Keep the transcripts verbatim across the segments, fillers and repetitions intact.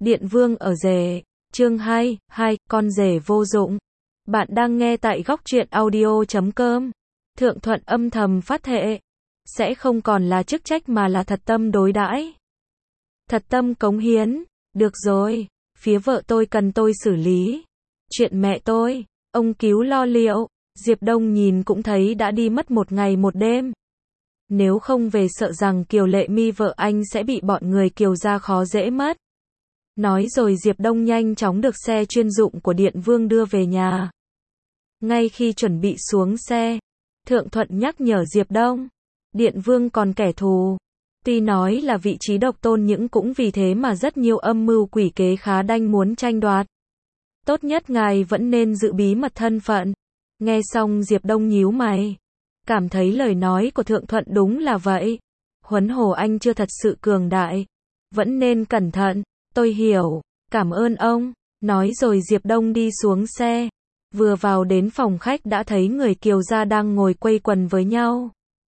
Điện Vương ở rể, chương hai, hai, con rể vô dụng. Bạn đang nghe tại góc truyện audio chấm com. Thượng Thuận âm thầm phát thệ, sẽ không còn là chức trách mà là thật tâm đối đãi. Thật tâm cống hiến, được rồi, phía vợ tôi cần tôi xử lý. Chuyện mẹ tôi, ông cứu lo liệu, Diệp Đông nhìn cũng thấy đã đi mất một ngày một đêm. Nếu không về sợ rằng Kiều Lệ Mi vợ anh sẽ bị bọn người Kiều gia khó dễ mất. Nói rồi Diệp Đông nhanh chóng được xe chuyên dụng của Điện Vương đưa về nhà. Ngay khi chuẩn bị xuống xe, Thượng Thuận nhắc nhở Diệp Đông, Điện Vương còn kẻ thù. Tuy nói là vị trí độc tôn nhưng cũng vì thế mà rất nhiều âm mưu quỷ kế khá đanh muốn tranh đoạt. Tốt nhất ngài vẫn nên giữ bí mật thân phận. Nghe xong Diệp Đông nhíu mày, cảm thấy lời nói của Thượng Thuận đúng là vậy. Huấn Hồ anh chưa thật sự cường đại, vẫn nên cẩn thận. Tôi hiểu, cảm ơn ông. Nói rồi Diệp Đông đi xuống xe. Vừa vào đến phòng khách đã thấy người Kiều gia đang ngồi quây quần với nhau.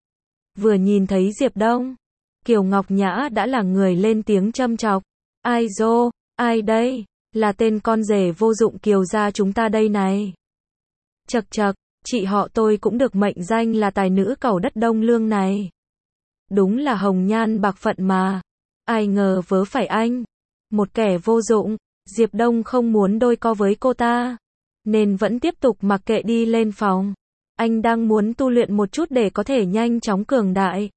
Vừa nhìn thấy Diệp Đông, Kiều Ngọc Nhã đã là người lên tiếng châm chọc. Ai dô, ai đây? Là tên con rể vô dụng Kiều gia chúng ta đây này. Chậc chậc, chị họ tôi cũng được mệnh danh là tài nữ cầu đất Đông Lương này. Đúng là hồng nhan bạc phận mà. Ai ngờ vớ phải anh. Một kẻ vô dụng. Diệp Đông không muốn đôi co với cô ta, nên vẫn tiếp tục mặc kệ đi lên phòng. Anh đang muốn tu luyện một chút để có thể nhanh chóng cường đại.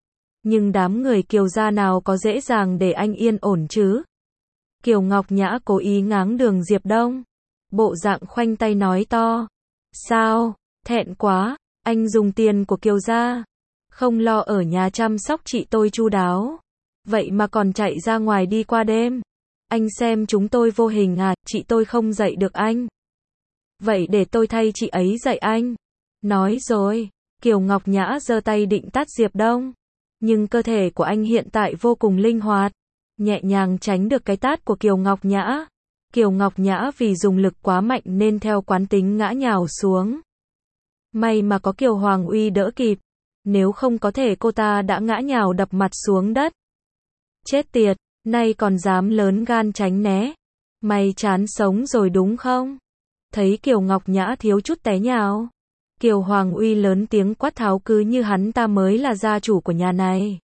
Nhưng đám người Kiều gia nào có dễ dàng để anh yên ổn chứ? Kiều Ngọc Nhã cố ý ngáng đường Diệp Đông. Bộ dạng khoanh tay nói to. Sao? Thẹn quá, anh dùng tiền của Kiều gia, không lo ở nhà chăm sóc chị tôi chu đáo. Vậy mà còn chạy ra ngoài đi qua đêm. Anh xem chúng tôi vô hình à, chị tôi không dạy được anh. Vậy để tôi thay chị ấy dạy anh. Nói rồi, Kiều Ngọc Nhã giơ tay định tát Diệp Đông. Nhưng cơ thể của anh hiện tại vô cùng linh hoạt, nhẹ nhàng tránh được cái tát của Kiều Ngọc Nhã. Kiều Ngọc Nhã vì dùng lực quá mạnh nên theo quán tính ngã nhào xuống. May mà có Kiều Hoàng Uy đỡ kịp, nếu không có thể cô ta đã ngã nhào đập mặt xuống đất. Chết tiệt, nay còn dám lớn gan tránh né. Mày chán sống rồi đúng không? Thấy Kiều Ngọc Nhã thiếu chút té nhào, Kiều Hoàng Uy lớn tiếng quát tháo cứ như hắn ta mới là gia chủ của nhà này.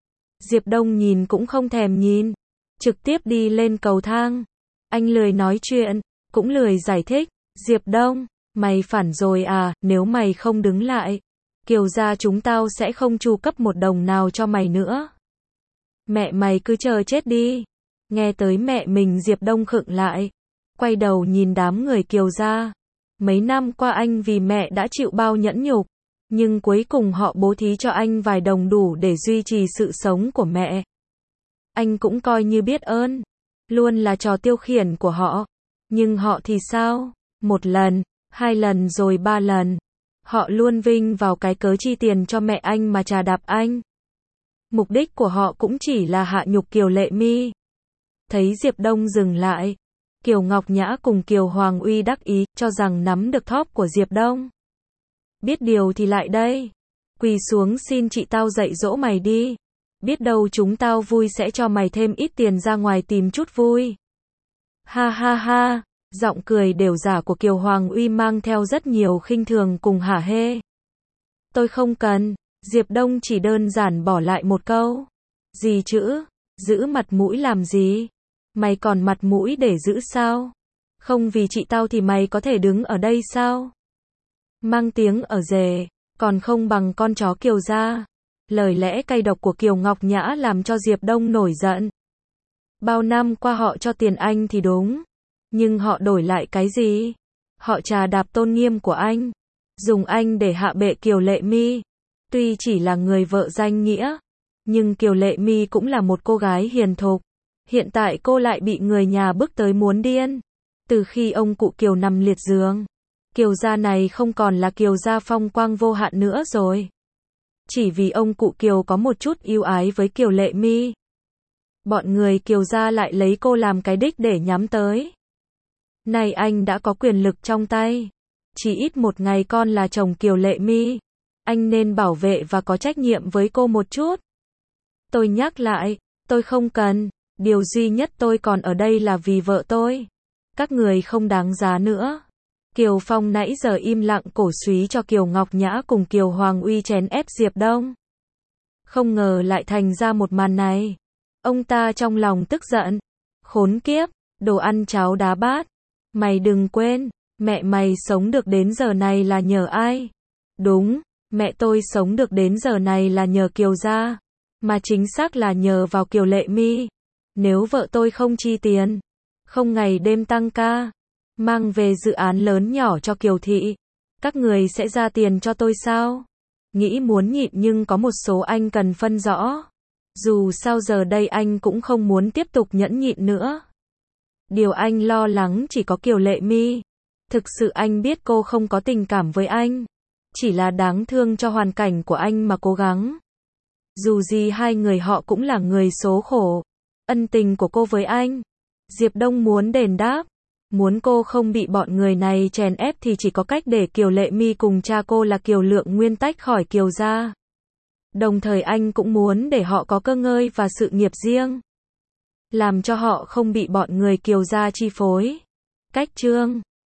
Diệp Đông nhìn cũng không thèm nhìn, trực tiếp đi lên cầu thang. Anh lười nói chuyện, cũng lười giải thích. Diệp Đông, mày phản rồi à, nếu mày không đứng lại, Kiều gia chúng tao sẽ không chu cấp một đồng nào cho mày nữa. Mẹ mày cứ chờ chết đi. Nghe tới mẹ mình Diệp Đông khựng lại, quay đầu nhìn đám người Kiều gia. Mấy năm qua anh vì mẹ đã chịu bao nhẫn nhục, nhưng cuối cùng họ bố thí cho anh vài đồng đủ để duy trì sự sống của mẹ. Anh cũng coi như biết ơn, luôn là trò tiêu khiển của họ. Nhưng họ thì sao? Một lần, hai lần rồi ba lần. Họ luôn vinh vào cái cớ chi tiền cho mẹ anh mà chà đạp anh. Mục đích của họ cũng chỉ là hạ nhục Kiều Lệ Mi. Thấy Diệp Đông dừng lại, Kiều Ngọc Nhã cùng Kiều Hoàng Uy đắc ý, cho rằng nắm được thóp của Diệp Đông. Biết điều thì lại đây. Quỳ xuống xin chị tao dạy dỗ mày đi. Biết đâu chúng tao vui sẽ cho mày thêm ít tiền ra ngoài tìm chút vui. Ha ha ha, giọng cười đều giả của Kiều Hoàng Uy mang theo rất nhiều khinh thường cùng hả hê. Tôi không cần. Diệp Đông chỉ đơn giản bỏ lại một câu. Gì chữ? Giữ mặt mũi làm gì? Mày còn mặt mũi để giữ sao? Không vì chị tao thì mày có thể đứng ở đây sao? Mang tiếng ở rể, còn không bằng con chó Kiều gia. Lời lẽ cay độc của Kiều Ngọc Nhã làm cho Diệp Đông nổi giận. Bao năm qua họ cho tiền anh thì đúng, nhưng họ đổi lại cái gì? Họ trà đạp tôn nghiêm của anh, dùng anh để hạ bệ Kiều Lệ Mi. Tuy chỉ là người vợ danh nghĩa, nhưng Kiều Lệ Mi cũng là một cô gái hiền thục. Hiện tại cô lại bị người nhà bức tới muốn điên. Từ khi ông cụ Kiều nằm liệt giường, Kiều gia này không còn là Kiều gia phong quang vô hạn nữa rồi. Chỉ vì ông cụ Kiều có một chút yêu ái với Kiều Lệ Mi, bọn người Kiều gia lại lấy cô làm cái đích để nhắm tới. Này anh đã có quyền lực trong tay, chỉ ít một ngày con là chồng Kiều Lệ Mi, anh nên bảo vệ và có trách nhiệm với cô một chút. Tôi nhắc lại, tôi không cần. Điều duy nhất tôi còn ở đây là vì vợ tôi. Các người không đáng giá nữa. Kiều Phong nãy giờ im lặng cổ súy cho Kiều Ngọc Nhã cùng Kiều Hoàng Uy chèn ép Diệp Đông. Không ngờ lại thành ra một màn này. Ông ta trong lòng tức giận. Khốn kiếp, đồ ăn cháo đá bát. Mày đừng quên, mẹ mày sống được đến giờ này là nhờ ai? Đúng, mẹ tôi sống được đến giờ này là nhờ Kiều gia. Mà chính xác là nhờ vào Kiều Lệ Mi. Nếu vợ tôi không chi tiền, không ngày đêm tăng ca, mang về dự án lớn nhỏ cho Kiều thị, các người sẽ ra tiền cho tôi sao? Nghĩ muốn nhịn nhưng có một số anh cần phân rõ. Dù sao giờ đây anh cũng không muốn tiếp tục nhẫn nhịn nữa. Điều anh lo lắng chỉ có Kiều Lệ Mi. Thực sự anh biết cô không có tình cảm với anh. Chỉ là đáng thương cho hoàn cảnh của anh mà cố gắng. Dù gì hai người họ cũng là người số khổ. Ân tình của cô với anh, Diệp Đông muốn đền đáp. Muốn cô không bị bọn người này chèn ép thì chỉ có cách để Kiều Lệ Mi cùng cha cô là Kiều Lượng Nguyên tách khỏi Kiều gia. Đồng thời anh cũng muốn để họ có cơ ngơi và sự nghiệp riêng. Làm cho họ không bị bọn người Kiều gia chi phối. Cách chương